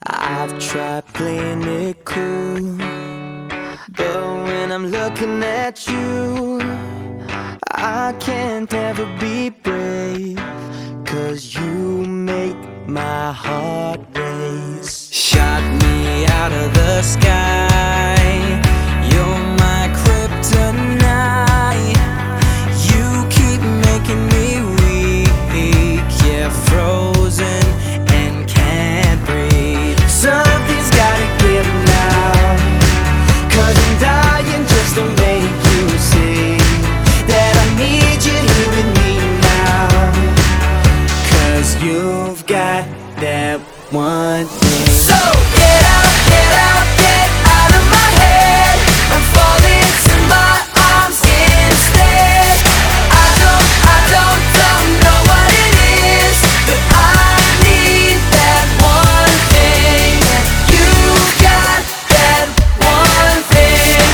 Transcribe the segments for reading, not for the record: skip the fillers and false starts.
I've tried playing it cool, but when I'm looking at you, I can't ever be brave, 'cause you make my heart race. Shot me out of the sky, you're my kryptonite. You keep making me weak, yeah, frozen and can't breathe. Something's gotta give now, 'cause I'm dying just to make you see that I need you here with me now. 'Cause you've got that one thing. So get out, get out, get out of my head. I'm falling to my arms instead. I don't know what it is, but I need that one thing. You got that one thing.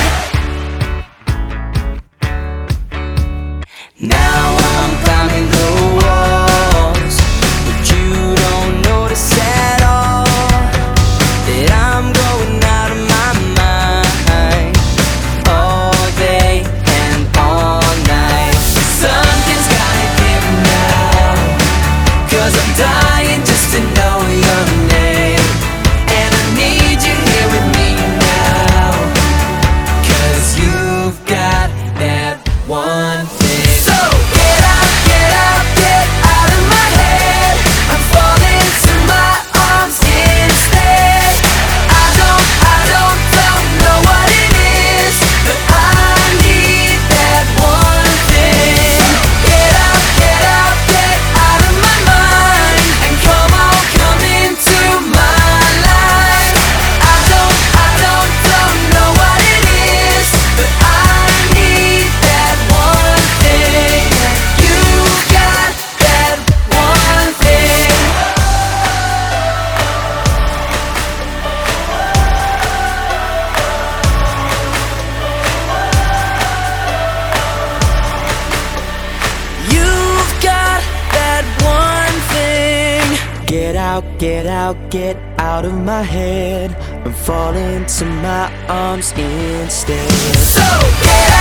Now I'm climbing the walls, but you don't notice at all that I'm going out of my mind all day and all night. Something's gotta give now, 'cause I'm dying just to know your name. And I need you here with me now, 'cause you've got that one thing. So get out, get out, get out of my head. I'm falling to my arms instead. I don't know what it is, but I need that one thing. Get out, get out, get out of my mind, and come on, come into my life. I don't know what it is, but I need that one thing. You got that one thing. You've got that one thing. Get out, get out of my head. I'm falling to my arms instead. So get